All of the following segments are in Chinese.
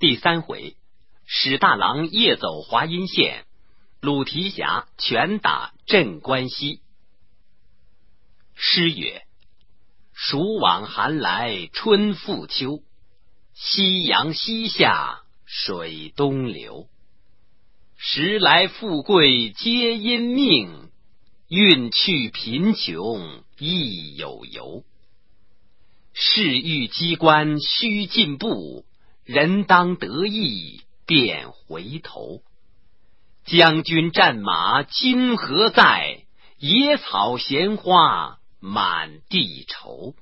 第3回，史大郎夜走华阴县，鲁提辖拳打镇关西。诗曰：暑往寒来春复秋，夕阳西下水东流。时来富贵皆因命，运去贫穷亦有由。事欲机关须进步，人当得意便回头。将军战马今何在？野草闲花满地愁。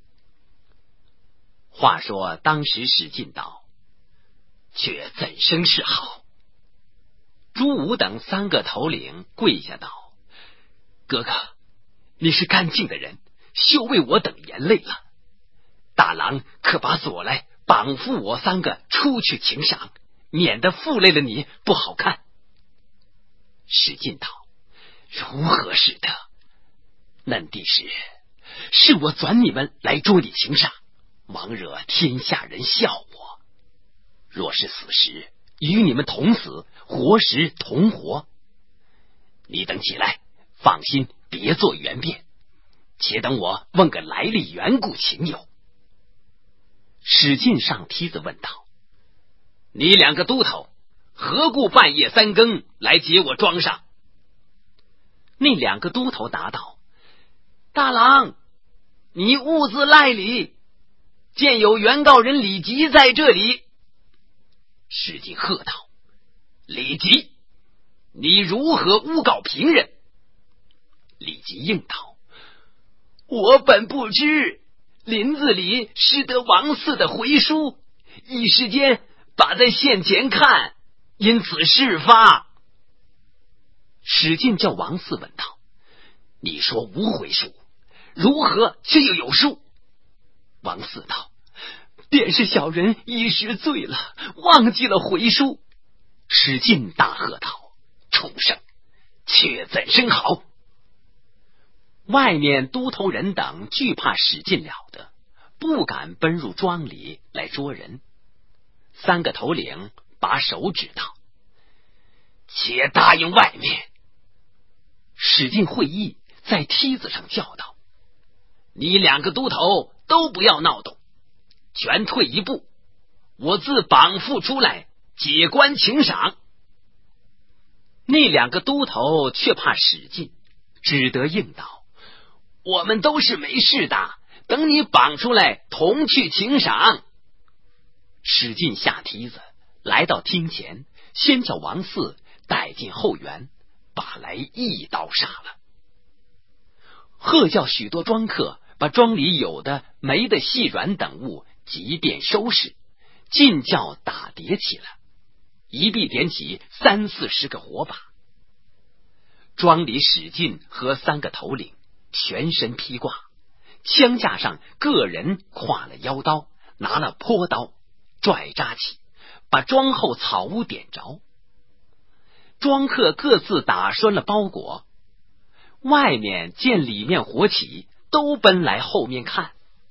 话说当时史进道，却怎生是好？朱武等3个头领跪下道：哥哥，你是干净的人，休为我等连累了。大郎可把锁来绑缚我3个出去请赏，免得负累了你不好看。史进道：如何使得？嫩弟是我转你们来捉你请赏，枉惹天下人笑我。若是死时，与你们同死，活时同活。你等起来，放心，别做圆辩，且等我问个来历缘故情由。史进上梯子问道：你2个都头，何故半夜3更来劫我庄上？那2个都头答道：大郎，你兀自赖理，见有原告人李吉在这里。史进喝道：李吉，你如何诬告平人？李吉应道：我本不知，林子里拾得王四的回书，一时间把在县前看，因此事发。史进叫王四问道：你说无回书，如何却又有书？王四道：便是小人一时醉了，忘记了回书。史进大喝道：畜生，却怎生好？外面都头人等惧怕史进了得，不敢奔入庄里来捉人。3个头领把手指道：且答应外面。史进会意，在梯子上叫道：你2个都头都不要闹动，全退一步，我自绑缚出来，解官请赏。那2个都头却怕史进，只得应道：我们都是没事的，等你绑出来同去请赏。史进下梯子来到厅前，先叫王四带进后园，把来一刀杀了。喝叫许多庄客把庄里有的没的细软等物即便收拾，尽叫打叠起来，一臂点起30-40个火把。庄里史进和3个头领全身披挂，枪架上个人挎了腰刀，拿了坡刀，拽扎起，把庄后草屋点着。庄客各自打拴了包裹，外面见里面火起，都奔来后面看。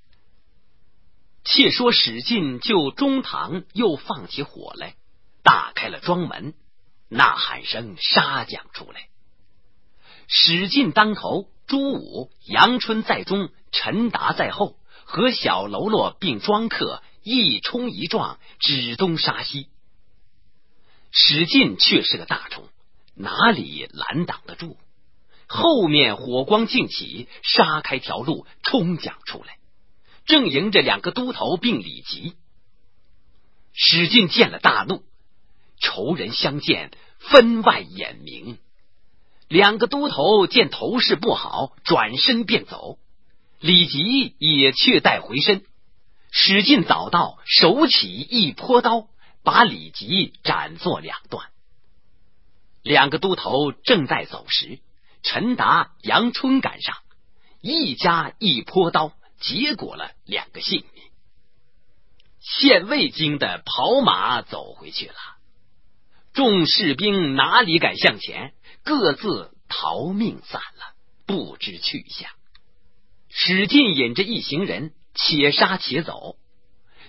且说史进就中堂又放起火来，打开了庄门，呐喊声杀将出来。史进当头，朱武、杨春在中，陈达在后，和小喽啰并庄客一冲一撞，指东杀西。史进却是个大虫，哪里拦挡得住？后面火光尽起，杀开条路，冲将出来，正迎着2个都头并李吉。史进见了大怒，仇人相见，分外眼明。2个都头见头势不好，转身便走。李吉也却带回身。史进早到，手起一坡刀，把李吉斩作2段。2个都头正在走时，陈达、杨春赶上，一家一坡刀，结果了2个性命。县尉惊的跑马走回去了。众士兵哪里敢向前，各自逃命散了，不知去向。史进引着一行人且杀且走，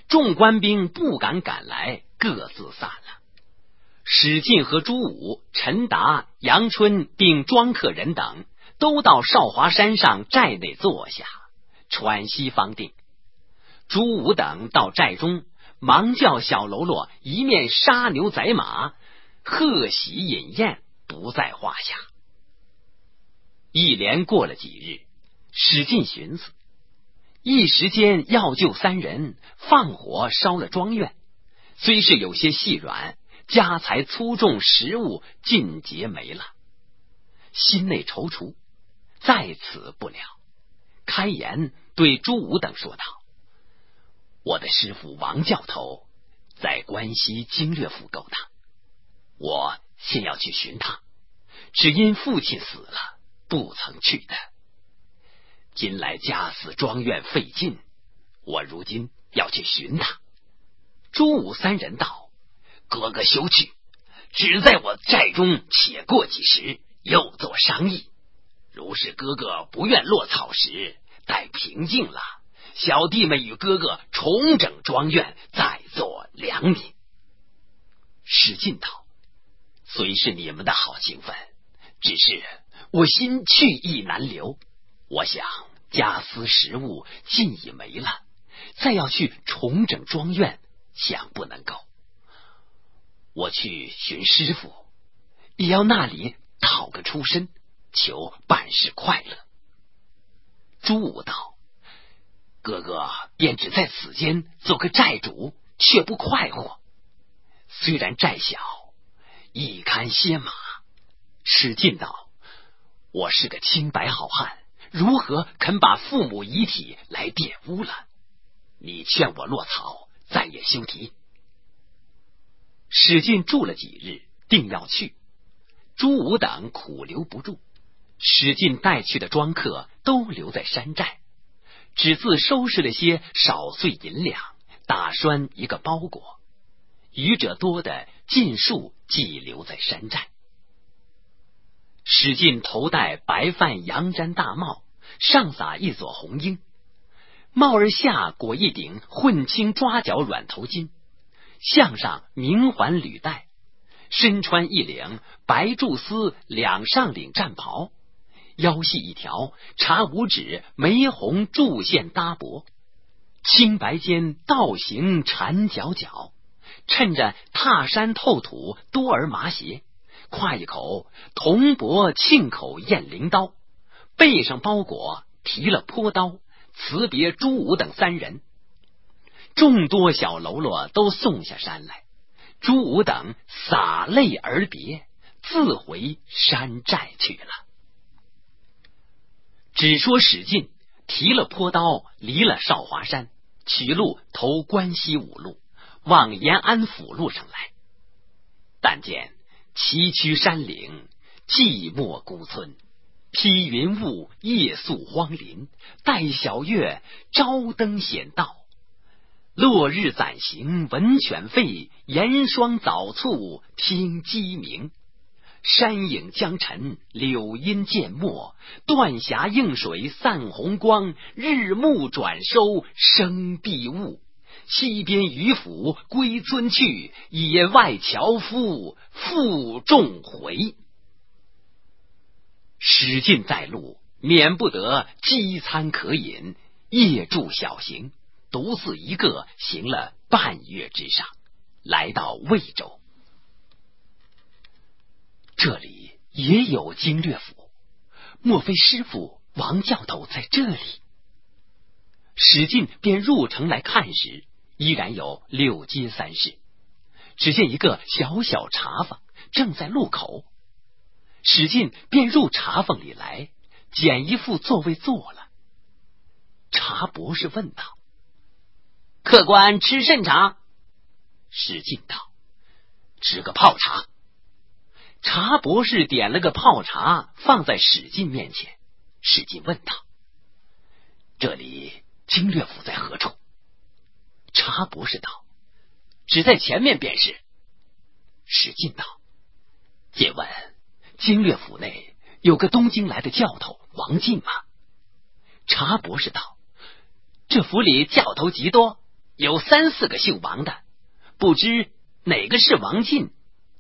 众官兵不敢赶来，各自散了。史进和朱武、陈达、杨春并庄客人等都到少华山上寨内坐下，喘息方定。朱武等到寨中，忙叫小喽啰一面杀牛宰马，贺喜饮宴，不在话下。一连过了几日，史进寻思，一时间要救3人，放火烧了庄院，虽是有些细软，家财粗重食物尽皆没了，心内踌躇，在此不了。开言对朱武等说道：我的师父王教头在关西经略府勾当，我先要去寻他，只因父亲死了，不曾去的。今来家死庄院费劲，我如今要去寻他。朱武3人道：哥哥休去，只在我寨中且过几时，又做商议。如是哥哥不愿落草时，待平静了，小弟们与哥哥重整庄院，再做良民。史进道：虽是你们的好情分，只是我心去意难留，我想家私食物尽已没了，再要去重整庄院，想不能够。我去寻师傅，也要那里讨个出身，求办事快乐。朱武道：哥哥便只在此间做个寨主，却不快活。虽然寨小，亦堪歇马。史进道：我是个清白好汉，如何肯把父母遗体来玷污了？你劝我落草，再也休提。史进住了几日，定要去。朱武等苦留不住，史进带去的庄客都留在山寨，只自收拾了些少碎银两，打栓一个包裹，余者多的尽数寄留在山寨。史进头戴白帆羊毡大帽，上撒一撮红缨，帽儿下裹一顶混青抓角软头巾，项上明环履带，身穿一领白贮丝两上领战袍，腰系一条茶五指玫红柱线搭脖，青白间倒行缠角角，趁着踏山透土多儿麻鞋，挎一口铜帛庆口雁翎刀，背上包裹提了坡刀，辞别朱武等3人。众多小喽啰都送下山来，朱武等洒泪而别，自回山寨去了。只说史进提了坡刀，离了少华山，取路投关西五路，往延安府路上来。但见崎岖山岭，寂寞孤村，披云雾，夜宿荒林，待小月，朝灯显道。落日暂行闻犬吠，严霜早促听鸡鸣。山影将沉，柳阴渐没，断霞映水散红光，日暮转收生碧雾。西边渔府归村去，野外樵夫负重回。史进在路，免不得饥餐可饮，夜住小行，独自一个行了半月之上，来到魏州。这里也有经略府，莫非师傅王教头在这里？史进便入城来看时，依然有6街3室，只见一个小小茶坊正在路口。史进便入茶坊里来，拣一副座位坐了。茶博士问道：客官吃甚茶？史进道：吃个泡茶。茶博士点了个泡茶，放在史进面前。史进问道：这里经略府在何处？茶博士道：只在前面便是。史进道：借问经略府内有个东京来的教头王进吗？茶博士道：这府里教头极多， 有3、4个姓王的，不知哪个是王进。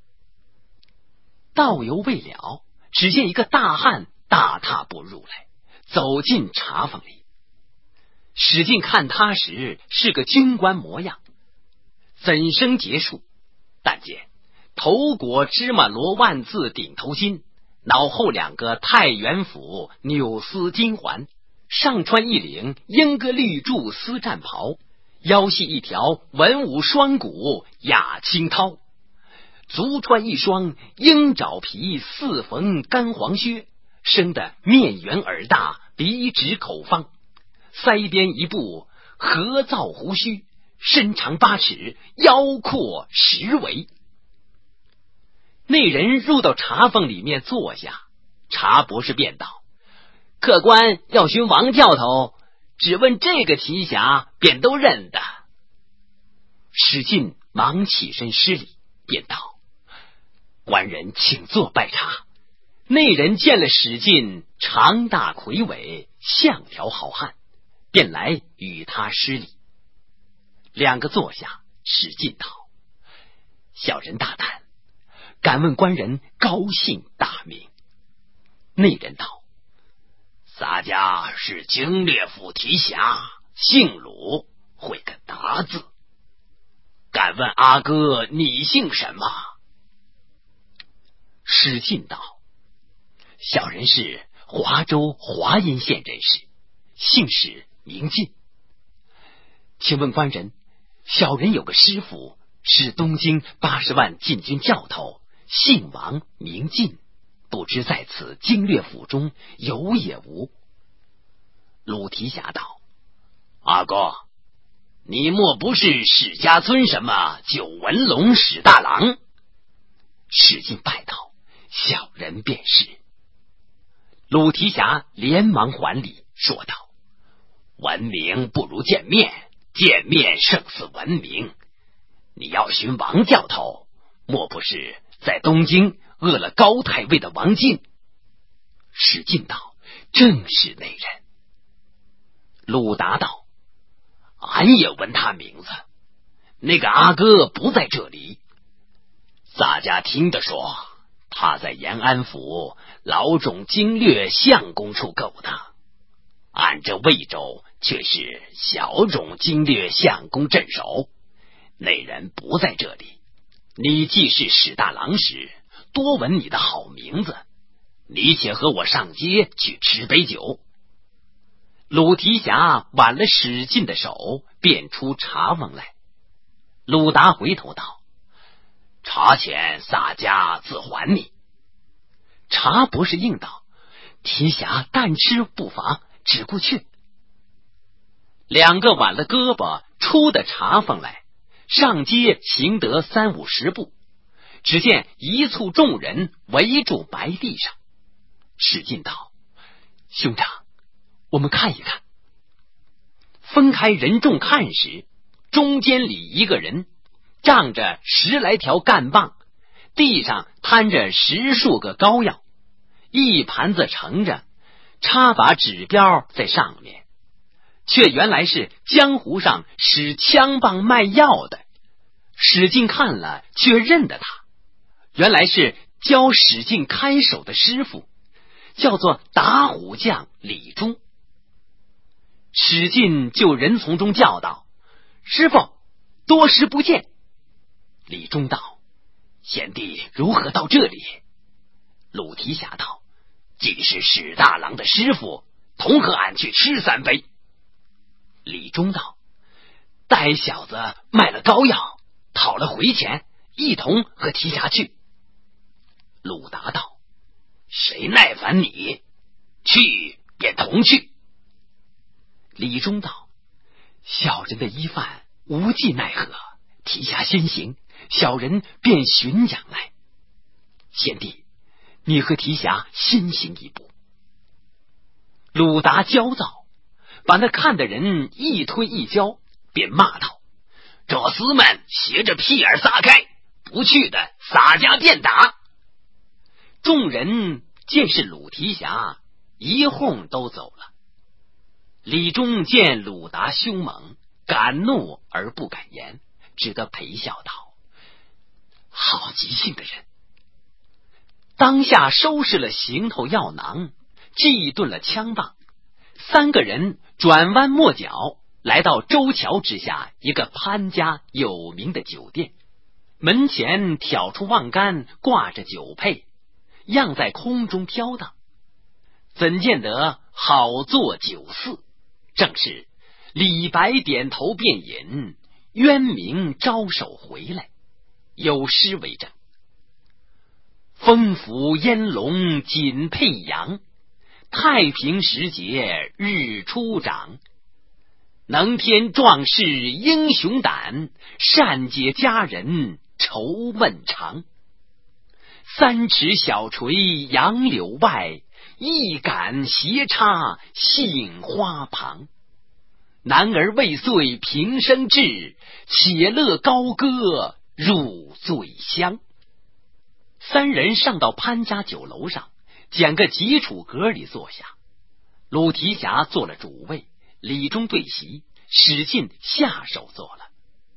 道犹未了，只见一个大汉大踏步入来，走进茶坊里。史进看他时是个军官模样，怎生结束？但见头裹芝麻罗万字顶头巾，脑后2个太原府纽丝金环，上穿一领莺歌绿柱丝战袍，腰系一条文武双股雅青绦，足穿一双鹰爪皮4缝干黄靴，生得面圆耳大，鼻直口方，腮边一部合造胡须，身长8尺，腰阔10围。那人入到茶坊里面坐下，茶博士便道：客官要寻王教头，只问这个提辖，便都认得。史进忙起身施礼，便道：官人请坐拜茶。那人见了史进长大魁伟，像条好汉，便来与他施礼。2个坐下，史进道：小人大胆，敢问官人高姓大名？那人道：洒家是经略府提辖，姓鲁，会个达字。敢问阿哥你姓什么？史进道：小人是华州华阴县人士，姓史名进。请问官人，小人有个师傅，是东京80万禁军教头，姓王名进，不知在此经略府中有也无？鲁提辖道：阿哥，你莫不是史家村什么九纹龙史大郎？史进拜道：小人便是。鲁提辖连忙还礼，说道：闻名不如见面，见面胜似闻名。你要寻王教头，莫不是在东京饿了高太尉的王进？史进道：正是那人。鲁答道：俺也闻他名字，那个阿哥不在这里。洒家听得说，他在延安府老种经略相公处苟的，俺这魏州却是小种经略相公镇守，那人不在这里。你既是史大郎时，多闻你的好名字，你且和我上街去吃杯酒。鲁提辖挽了史进的手，便出茶坊来。鲁达回头道：茶钱洒家自还你。茶博士应道：提辖但吃不乏，只顾去。2个挽了胳膊出的茶坊来，上街行得3、50步，只见一簇众人围住白地上。史进道：兄长，我们看一看。分开人众看时，中间里一个人仗着10来条干棒，地上摊着10数个膏药，一盘子盛着，插把指标在上面，却原来是江湖上使枪棒卖药的。史进看了，却认得他，原来是教史进看守的师傅，叫做打虎将李忠。史进就人从中叫道：师傅，多时不见。李忠道：贤弟如何到这里？鲁提辖道：既是史大郎的师傅，同和俺去吃3杯。李忠道：待小子卖了膏药，讨了回钱，一同和提辖去。鲁达道：谁耐烦你？去便同去。李忠道：小人的依犯无计奈何，提辖先行，小人便寻奖来。贤弟，你和提辖先行一步。鲁达焦躁，把那看的人一推一交，便骂道：这厮们斜着屁眼撒开，不去的洒家便打。众人见是鲁提辖，一哄都走了。李忠见鲁达凶猛， 敢怒而不敢言，只得陪笑道：好急性的人。当下收拾了行头药囊，祭顿了枪棒，三个人转弯抹角，来到周桥之下一个潘家有名的酒店，门前挑出望杆，挂着酒佩，样在空中飘荡。怎见得好作酒肆，正是李白点头便饮，渊明招手回来，有诗为证：风府烟笼锦佩扬，太平时节日初长。能添壮士英雄胆，善解佳人愁闷长。三尺小垂杨柳外，一杆斜插杏花旁。男儿未遂平生志，且乐高歌入醉乡。三人上到潘家酒楼上，拣个极楚阁里坐下。鲁提辖做了主位，李中对席，史进下手做了。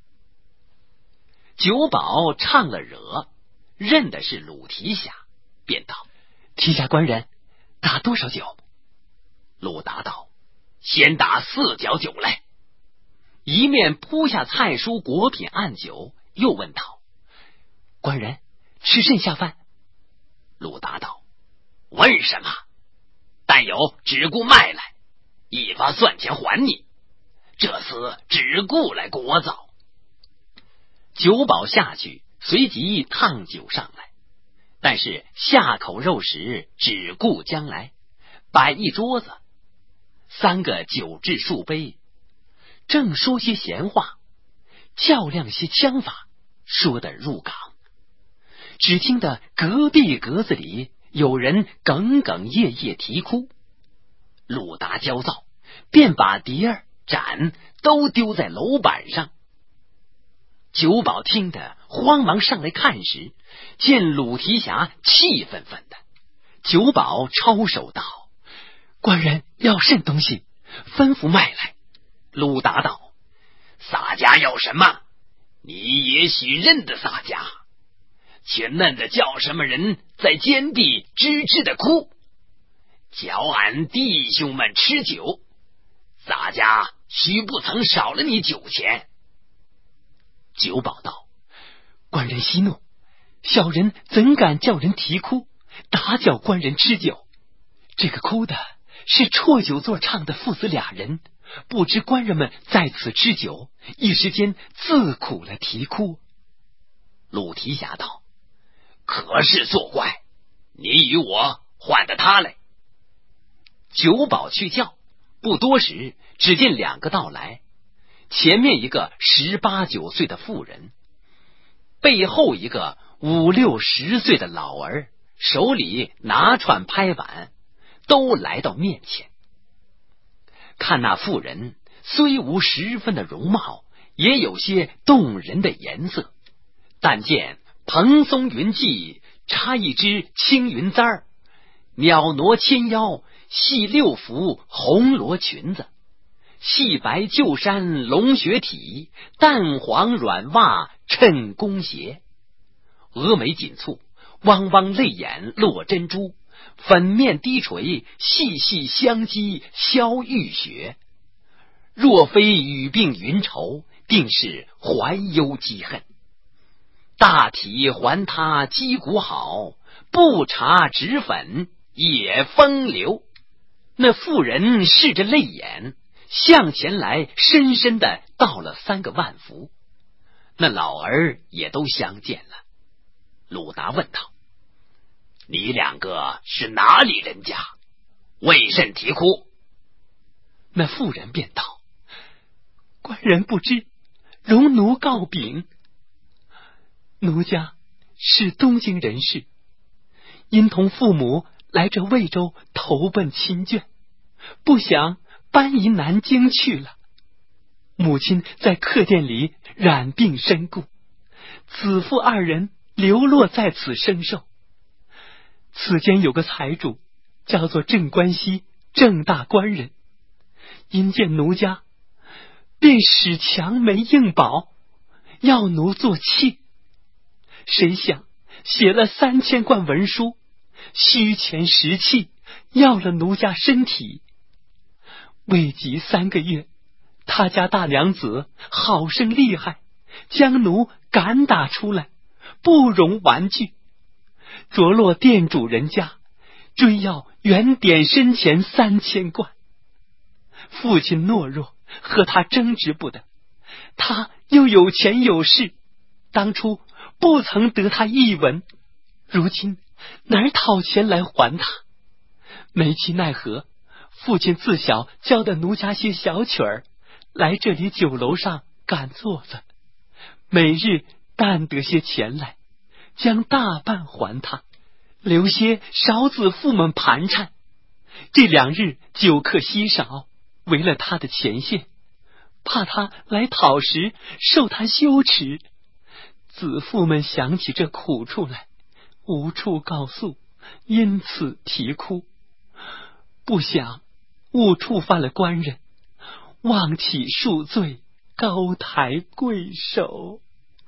酒保唱了惹，认的是鲁提辖，便道：提辖官人打多少酒？鲁答道：先打4角酒来。一面铺下菜蔬果品按酒，又问道：官人吃甚下饭？鲁答道：问什么？但有只顾卖来，一发算钱还你，这厮只顾来聒噪。酒保下去，随即烫酒上来，但是下口肉食只顾将来，摆一桌子，三个酒至数杯，正说些闲话，较量些枪法，说得入港。只听得隔壁格子里有人哽哽咽咽啼哭。鲁达焦躁，便把碟儿盏都丢在楼板上。酒保听得慌忙上来看时，见鲁提辖气愤愤的。酒保抄手道：官人要甚东西，吩咐卖来。鲁达道：洒家要什么？你也许认得洒家，却嫩的叫什么人在间地吱吱的哭，叫俺弟兄们吃酒，洒家须不曾少了你酒钱。酒保道：官人息怒，小人怎敢叫人啼哭，打搅官人吃酒？这个哭的是辍酒座唱的父子俩人，不知官人们在此吃酒，一时间自苦了啼哭。鲁提辖道：可是作怪，你与我换得他来。酒保去叫，不多时，只见两个到来，前面一个18、19岁的妇人，背后一个5、6、10岁的老儿，手里拿串拍板，都来到面前。看那妇人虽无十分的容貌，也有些动人的颜色，但见蓬松云髻，插一支青云簪儿，袅娜纤腰，系6幅红罗裙子，细白旧衫龙靴体，淡黄软袜衬弓鞋，峨眉紧蹙，汪汪泪眼落珍珠，粉面低垂，细细香肌消玉雪。若非语病云愁，定是怀忧积恨。大体还他肌骨好，不查脂粉也风流。那妇人拭着泪眼，向前来深深的道了3个万福。那老儿也都相见了。鲁达问道：你两个是哪里人家？为甚啼哭？那妇人便道：官人不知，容奴告禀。奴家是东京人士，因同父母来这魏州投奔亲眷，不想搬移南京去了。母亲在客店里染病身故，子父2人流落在此生受。此间有个财主，叫做郑关西，郑大官人，因见奴家便使强媒应保，要奴做妾。谁想写了3000贯文书，虚钱实气，要了奴家身体。未及3个月，他家大娘子好生厉害，将奴赶打出来，不容玩具。着落店主人家，追要原点身钱3000贯。父亲懦弱，和他争执不得，他又有钱有势，当初不曾得他一文，如今哪儿讨钱来还他？没其奈何，父亲自小教的奴家些小曲儿，来这里酒楼上赶座子，每日但得些钱来，将大半还他，留些少子妇们盘缠。这2日酒客稀少，为了他的钱线，怕他来讨食，受他羞耻。子妇们想起这苦处来，无处告诉，因此啼哭。不想误触犯了官人，望起恕罪，高抬贵手。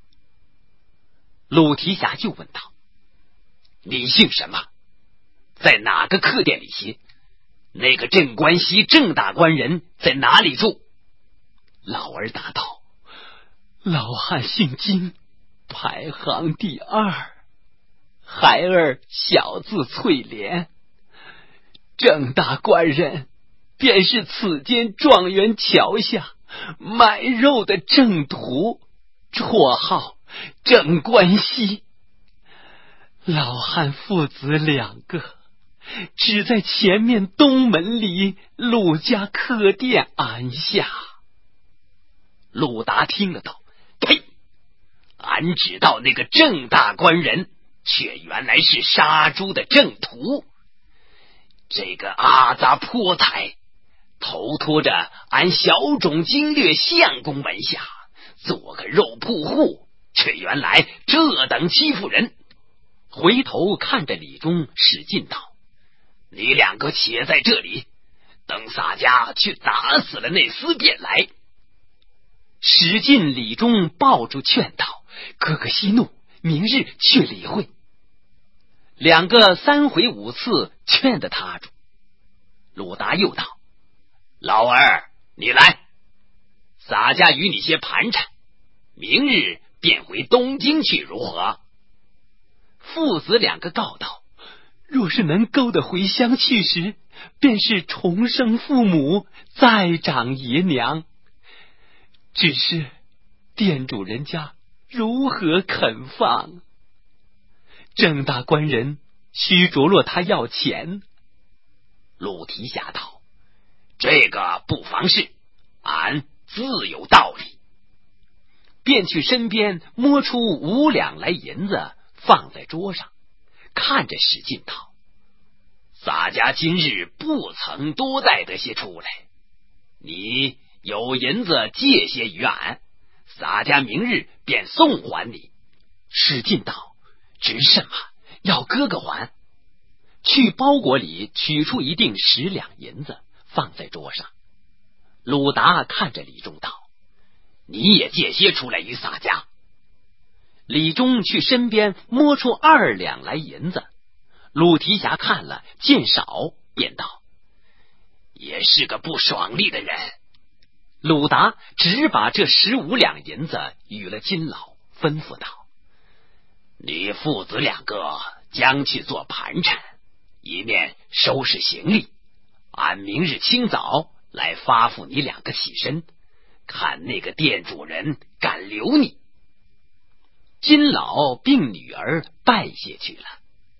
鲁提辖就问道：你姓什么？在哪个客店里歇？那个镇关西郑大官人在哪里住？ 老儿答道：老汉姓金，排行第2，孩儿小字翠莲。郑大官人便是此间状元桥下卖肉的郑屠，绰号郑关西。老汉父子2个，只在前面东门里鲁家客店安下。 鲁达听了道：呸！俺知道那个郑大官人，却原来是杀猪的郑屠。这个阿杂泼财，头托着俺小种经略相公门下，做个肉铺户，却原来这等欺负人。回头看着李忠使劲道：你2个且在这里，等洒家去打死了那厮便来。使劲李忠抱住劝道：哥哥息怒，明日去理会。2个3回5次劝得他住。鲁达又道：老儿你来，洒家与你些盘缠，明日便回东京去，如何？父子2个告道： 若是能勾得回乡去时，便是重生父母，再长爷娘。只是店主人家如何肯放？郑大官人须着落他要钱。 鲁提辖道：这个不妨事，俺自有道理。便去身边摸出5两来银子，放在桌上，看着使劲道：洒家今日不曾多带得些出来，你有银子借些与俺，洒家明日便送还你。使劲道：值什么？要哥哥还。去包裹里取出一锭10两银子，放在桌上。鲁达看着李忠道：你也借些出来与洒家。李忠去身边摸出2两来银子，鲁提辖看了见少，便道：也是个不爽利的人。鲁达只把这15两银子与了金老，吩咐道：你父子2个将去做盘缠，一面收拾行李，俺明日清早来发付你2个起身，看那个店主人敢留你。金老并女儿拜谢去了。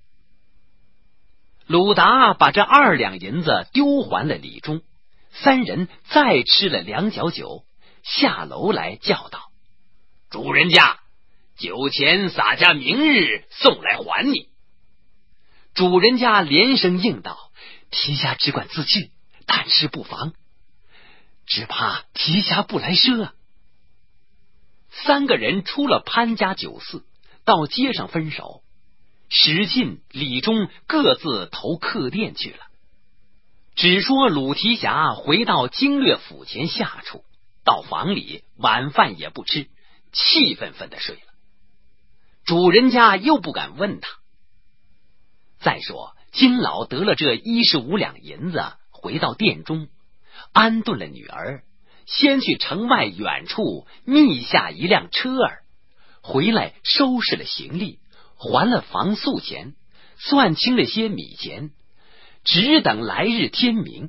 鲁达把这2两银子丢还了李忠，3人再吃了2角酒，下楼来叫道：主人家，酒钱洒家明日送来还你。主人家连声应道：提辖只管自去，但是不妨，只怕提辖不来赊。3个人出了潘家酒肆，到街上分手。史进、李忠各自投客店去了。只说鲁提辖回到经略府前下处， 到房里晚饭也不吃，气愤愤的睡了。主人家又不敢问他。再说金老得了这15两银子，回到店中安顿了女儿，先去城外远处觅下一辆车儿，回来收拾了行李，还了房宿钱，算清了些米钱，只等来日天明。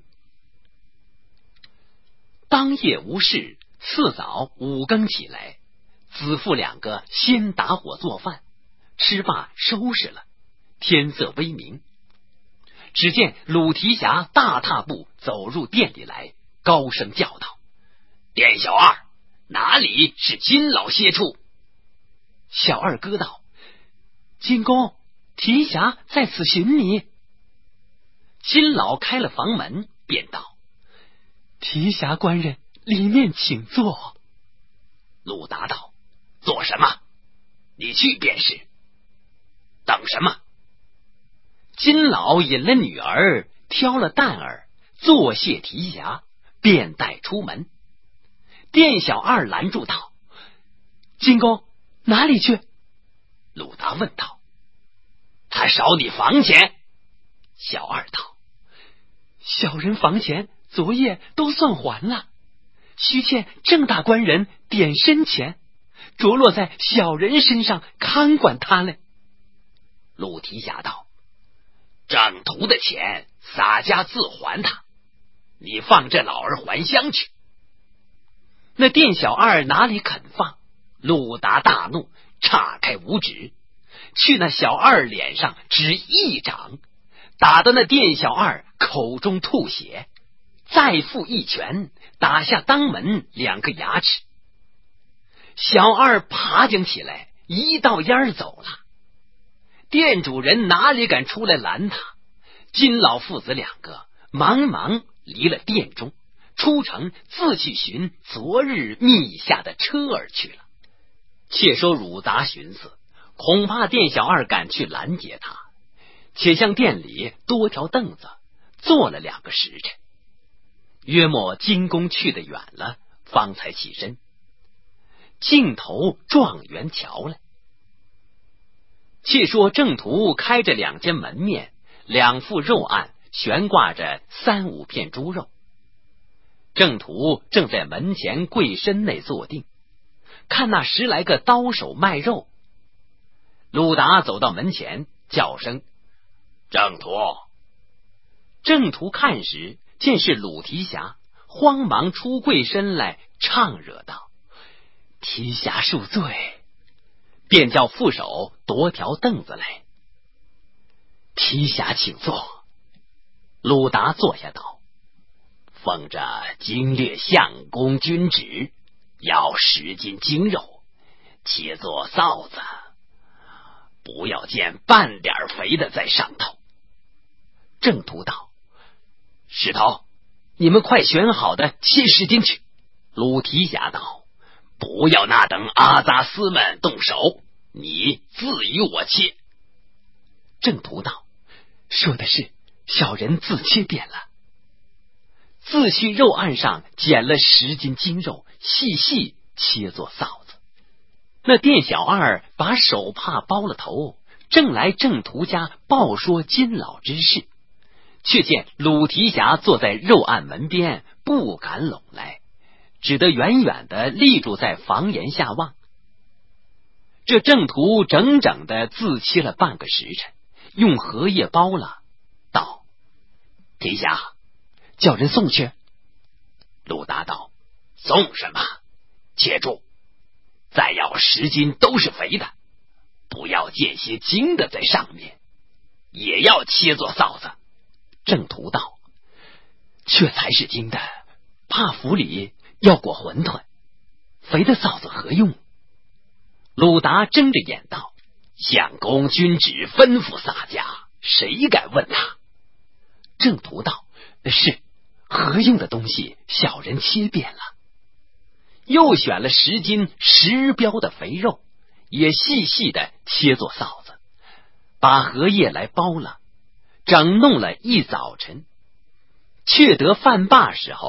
当夜无事，次早5更起来，子父2个先打火做饭，吃罢收拾了，天色微明。只见鲁提辖大踏步走入店里来，高声叫道：店小二，哪里是金老歇处？ 小二哥道：金公，提辖在此寻你。 金老开了房门，便道： 提辖官人，里面请坐。 鲁达道：做什么？你去便是。等什么？金老引了女儿，挑了担儿，坐谢提辖，便带出门。店小二拦住道： 金公，哪里去？ 鲁达问道：他少你房钱？小二道： 小人房钱昨夜都算还了，须欠郑大官人点身钱，着落在小人身上看管他嘞。 鲁提辖道：郑屠的钱洒家自还他，你放这老儿还乡去。那店小二哪里肯放？鲁达大怒，岔开五指，去那小二脸上只一掌，打得那店小二口中吐血，再复一拳，打下当门2个牙齿。小二爬将起来，一道烟儿走了。店主人哪里敢出来拦他？金老父子2个忙忙离了店中，出城自去寻昨日觅下的车儿去了。且说鲁达寻思，恐怕店小二敢去拦截他，且向店里多条凳子，坐了2个时辰。约莫金公去得远了，方才起身，径头状元桥来。且说郑屠开着2间门面，2副肉案悬挂着3、5片猪肉。郑屠正在门前柜身内坐定，看那10来个刀手卖肉。鲁达走到门前，叫声：郑屠。郑屠看时，见是鲁提辖，慌忙出柜身来，唱惹道：提辖恕罪。便叫副手夺条凳子来。提辖请坐。鲁达坐下道：奉着经略相公军旨，要10斤精肉，切做臊子，不要见半点肥的在上头。郑屠道：石头，你们快选好的切10斤去。鲁提辖道：不要那等阿扎斯们动手，你自与我切。郑屠道：说的是，小人自切便了。自去肉案上捡了10斤精肉，细细切作臊子。那店小二把手帕包了头，正来郑屠家报说金老之事，却见鲁提辖坐在肉案门边，不敢拢来，只得远远的立住在房檐下望。这郑屠整整的自切了半个时辰，用荷叶包了，道：提辖，叫人送去。鲁达道：送什么？且住，再要10斤都是肥的，不要见些精的在上面，也要切作臊子。郑屠道：却才是精的，怕府里要裹馄饨，肥的臊子何用？鲁达睁着眼道：相公君旨吩咐洒家，谁敢问他？郑屠道：是，何用的东西，小人切遍了。又选了10斤10标的肥肉，也细细的切作臊子，把荷叶来包了，整弄了一早晨。却得饭罢时候，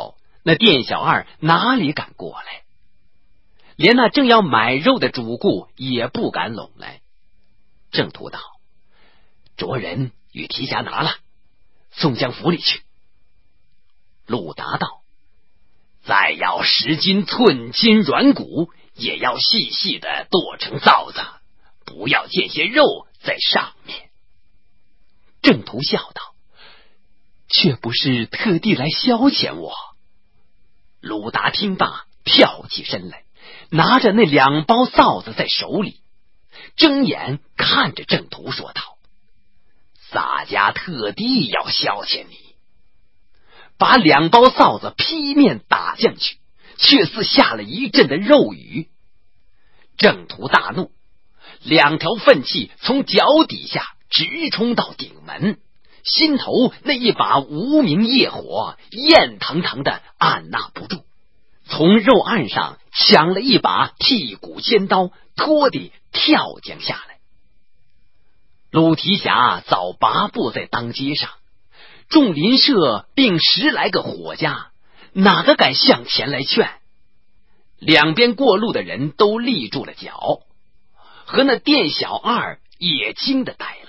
那店小二哪里敢过来？连那正要买肉的主顾也不敢拢来。郑屠道：着人与提辖拿了，送将府里去。鲁达道：再要10斤寸筋软骨，也要细细的剁成臊子，不要见些肉在上面。 郑屠笑道：却不是特地来消遣我。 鲁达听罢，跳起身来，拿着那2包臊子在手里，睁眼看着郑屠说道：洒家特地要消遣你。把2包臊子劈面打将去，却似下了一阵的肉雨。郑屠大怒，2条粪气从脚底下直冲到顶门，心头那一把无名业火焰腾腾的按捺不住，从肉案上抢了一把剔骨尖刀，拖地跳将下来。鲁提辖早拔步在当街上，众邻舍并10来个伙家，哪个敢向前来劝？两边过路的人都立住了脚，和那店小二也惊得呆了。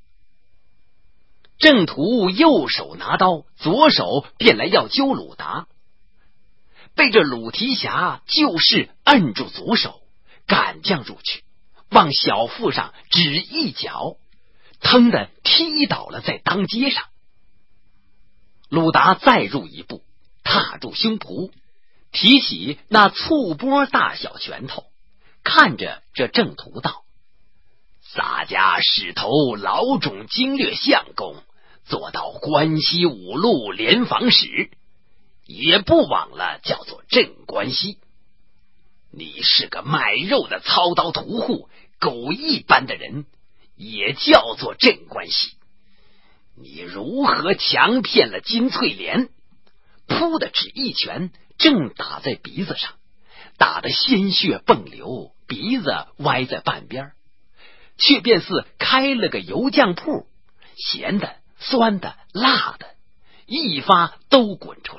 郑屠右手拿刀，左手便来要揪鲁达，被这鲁提辖就是摁住左手，赶将入去，往小腹上只一脚，腾的踢倒了在当街上。鲁达再入一步，踏住胸脯，提起那醋钵大小拳头，看着这郑屠道：洒家使头老种经略相公，做到关西5路联防使，也不枉了叫做镇关西。你是个卖肉的操刀屠户，狗一般的人，也叫做镇关西。你如何强骗了金翠莲？噗的只一拳，正打在鼻子上，打得鲜血迸流，鼻子歪在半边，却便似开了个油酱铺，咸的、酸的、辣的，一发都滚出来。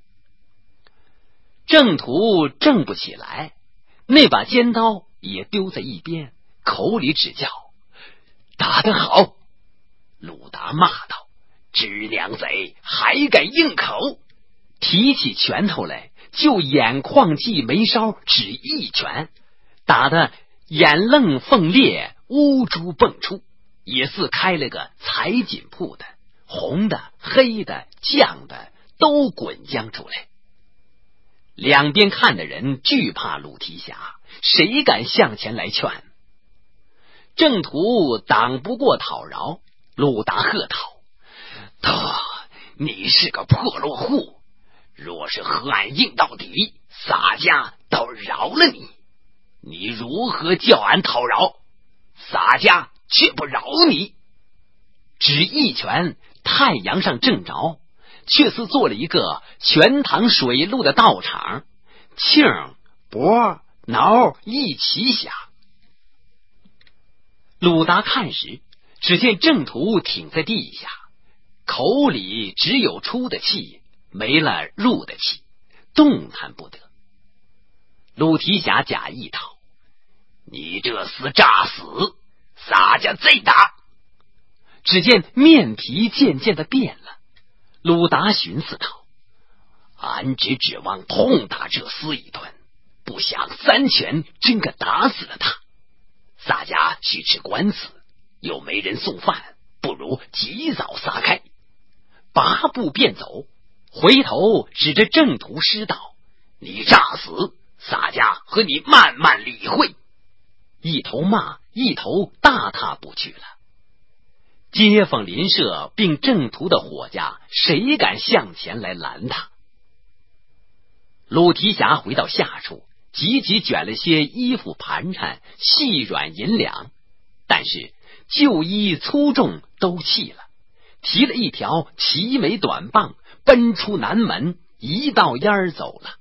郑屠正不起来，那把尖刀也丢在一边，口里只叫：打得好！鲁达骂道：知娘贼，还敢硬口！提起拳头来，就眼眶际眉梢只一拳，打得眼愣凤裂，乌珠迸出，也似开了个裁锦铺的，红的、黑的、酱的都滚将出来。两边看的人惧怕鲁提辖，谁敢向前来劝？郑屠挡不过讨饶，鲁达喝道：你是个破落户，若是和俺硬到底，洒家倒饶了你。你如何叫俺讨饶？洒家却不饶你。只一拳，太阳上正着，却似做了一个全塘水路的道场，庆、脖、挠一起响。鲁达看时，只见郑屠挺在地下，口里只有出的气，没了入的气，动弹不得。鲁提辖假意道：你这厮诈死，洒家再打。只见面皮渐渐的变了，鲁达寻思道：俺只指望痛打这厮一顿，不想3拳真个打死了他。洒家去吃官司，又没人送饭，不如及早撒开。拔步便走，回头指着郑屠师道：你诈死，洒家和你慢慢理会。一头骂，一头大踏步去了。街坊邻舍并郑屠的伙家，谁敢向前来拦他？鲁提辖回到下处，急急卷了些衣服盘缠、细软银两，但是旧衣粗重都弃了，提了一条齐眉短棒，奔出南门，一道烟儿走了。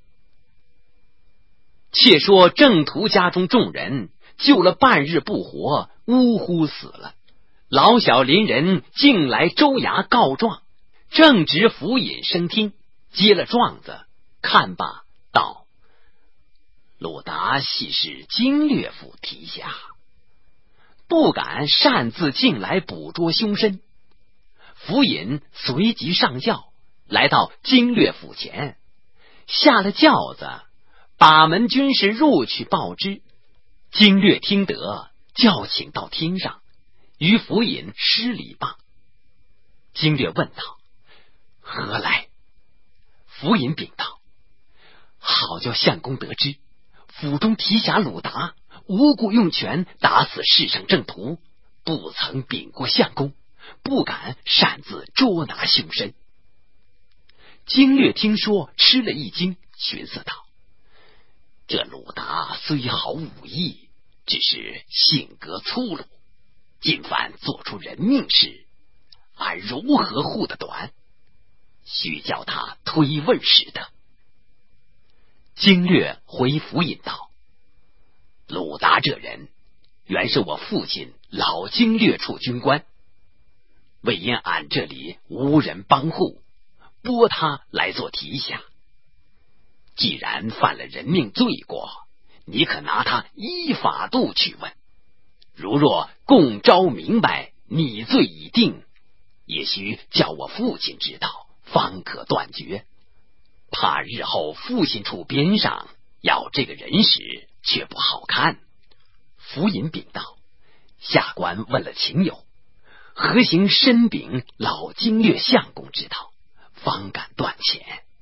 且说郑屠家中众人救了半日不活，呜呼死了。老小邻人竟来州衙告状，正值府尹升听，接了状子， 看罢，道：鲁达系是经略府提辖，不敢擅自进来捕捉凶身。府尹随即上轿，来到经略府前，下了轿子，把门军士入去报知。经略听得，叫请到厅上，与府尹施礼罢。经略问道：何来？府尹禀道：好叫相公得知，府中提辖鲁达无故用权打死世上正途，不曾禀过相公，不敢擅自捉拿凶身。经略听说，吃了一惊，寻思道：这鲁达虽好武艺，只是性格粗鲁，今番做出人命事，俺如何护得短？须叫他推问使得。经略回府尹道：鲁达这人原是我父亲老经略处军官，为因俺这里无人帮护，拨他来做提辖。既然犯了人命罪过，你可拿他依法度去问。如若供招明白，你罪已定，也须叫我父亲知道，方可断绝。怕日后父亲处边上要这个人时，却不好看。府尹禀道：下官问了情友，何行申禀老经略相公知道，方敢断遣。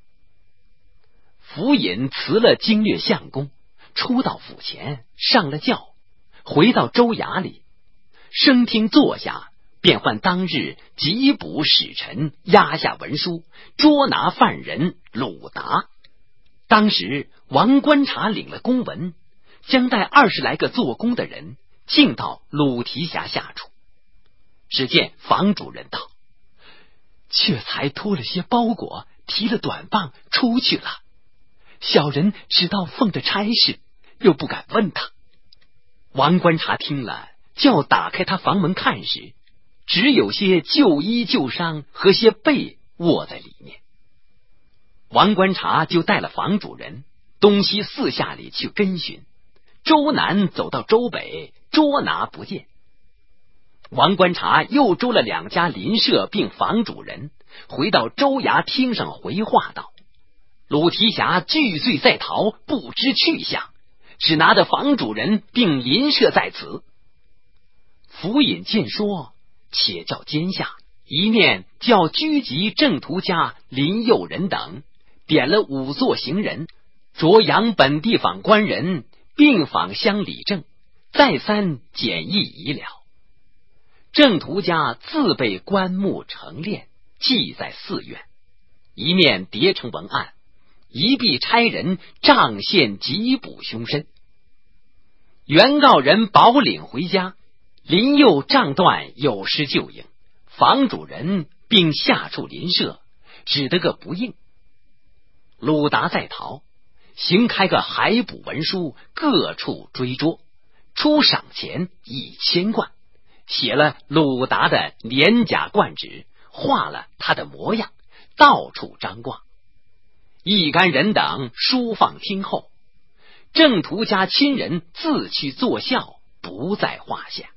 府尹辞了经略相公，出到府前，上了轿，回到州衙里，升厅坐下，便唤当日缉捕使臣，押下文书，捉拿犯人鲁达。当时王观察领了公文，将带20来个做工的人进到鲁提辖下处。只见房主人道：却才拖了些包裹，提了短棒出去了。小人只道奉着差事，又不敢问他。王观察听了，叫打开他房门看时，只有些旧衣旧裳和些被卧在里面。王观察就带了房主人东西四下里去跟寻，周南走到周北，捉拿不见。王观察又捉了2家邻舍并房主人，回到州衙厅上回话道：鲁提辖拒罪在逃，不知去向，只拿的房主人并邻舍在此。府尹见说，且叫监下，一面叫居集正途家林佑人等，点了5座行人，着扬本地访官人，并访乡理政，再三检议已了。正途家自备棺木成殓，祭在寺院，一面叠成文案，一必差人仗县缉捕凶身。原告人保领回家，林佑仗断有失救应，房主人并下处邻舍只得个不应。鲁达在逃，行开个海捕文书，各处追捉，出赏钱1000贯，写了鲁达的年甲冠纸，画了他的模样，到处张挂。一干人等书放厅后，正途家亲人自去作孝，不在话下。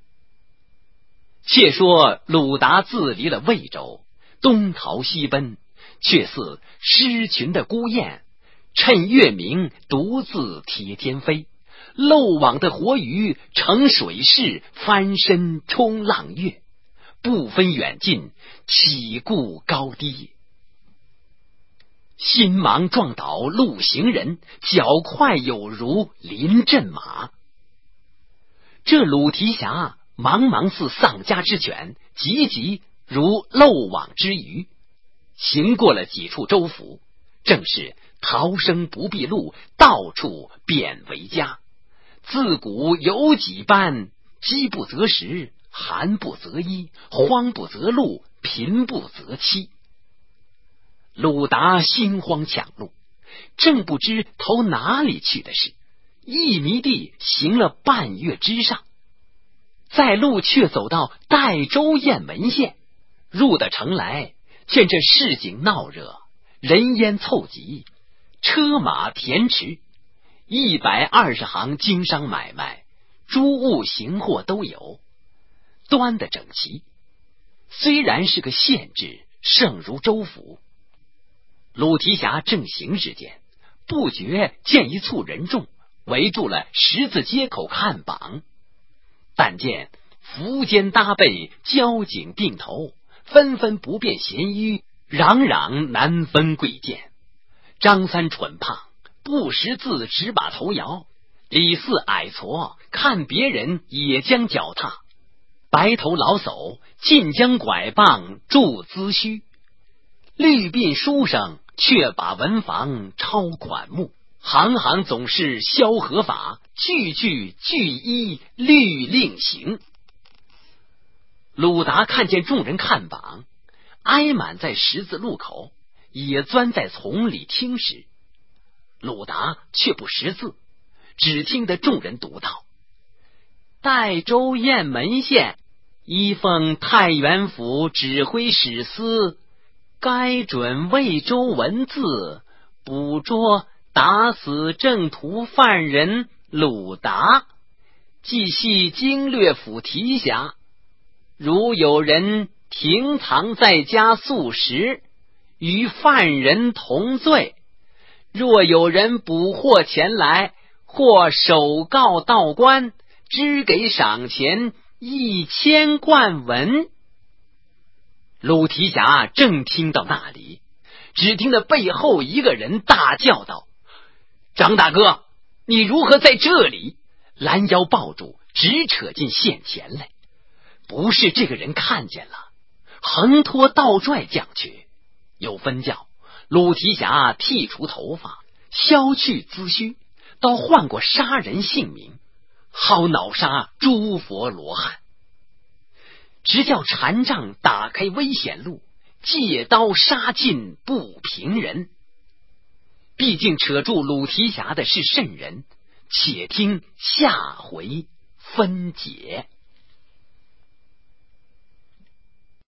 且说鲁达自离了魏州，东逃西奔，却似失群的孤雁，趁月明独自贴天飞，漏网的活鱼乘水势，翻身冲浪跃，不分远近，岂顾高低。心忙撞倒路行人，脚快有如临阵马。这鲁提辖茫茫似丧家之犬，急急如漏网之鱼。行过了几处州府，正是逃生不避路，到处便为家。自古有几般，饥不择食，寒不择衣，荒不择路，贫不择妻。鲁达心慌抢路，正不知投哪里去的事，一迷地行了半月之上，在路却走到代州雁门县，入的城来，见这市井闹热，人烟凑集， 车马田池，120行经商买卖，诸物行货都有，端得整齐。虽然是个县治，胜如州府。鲁提辖正行之间，不觉见一簇人众围住了十字街口看榜，但见扶肩搭背，交颈并头，纷纷不辨贤愚，攘攘难分贵贱。张三蠢胖不识字，只把头摇；李四矮矬，看别人也将脚踏；白头老叟尽将拐棒助资虚；绿鬓书生却把文房抄款目，行行总是萧何法，句句俱依律令行。鲁达看见众人看榜，挨满在十字路口，也钻在丛里听时，鲁达却不识字，只听得众人读道：代州雁门县依奉太原府指挥使司，该准魏州文字，捕捉打死正途犯人鲁达，既系经略府提辖，如有人停藏在家数时，与犯人同罪，若有人捕获前来，或首告道官，支给赏钱1000贯文。鲁提辖正听到那里，只听得背后一个人大叫道：张大哥，你如何在这里？拦腰抱住，直扯进县前来。不是这个人看见了，横拖倒拽将去，又分教鲁提辖剃除头发，削去髭须，倒换过杀人姓名，好恼杀诸佛罗汉。直叫禅杖打开危险路，借刀杀尽不平人。毕竟扯住鲁提辖的是圣人，且听下回分解。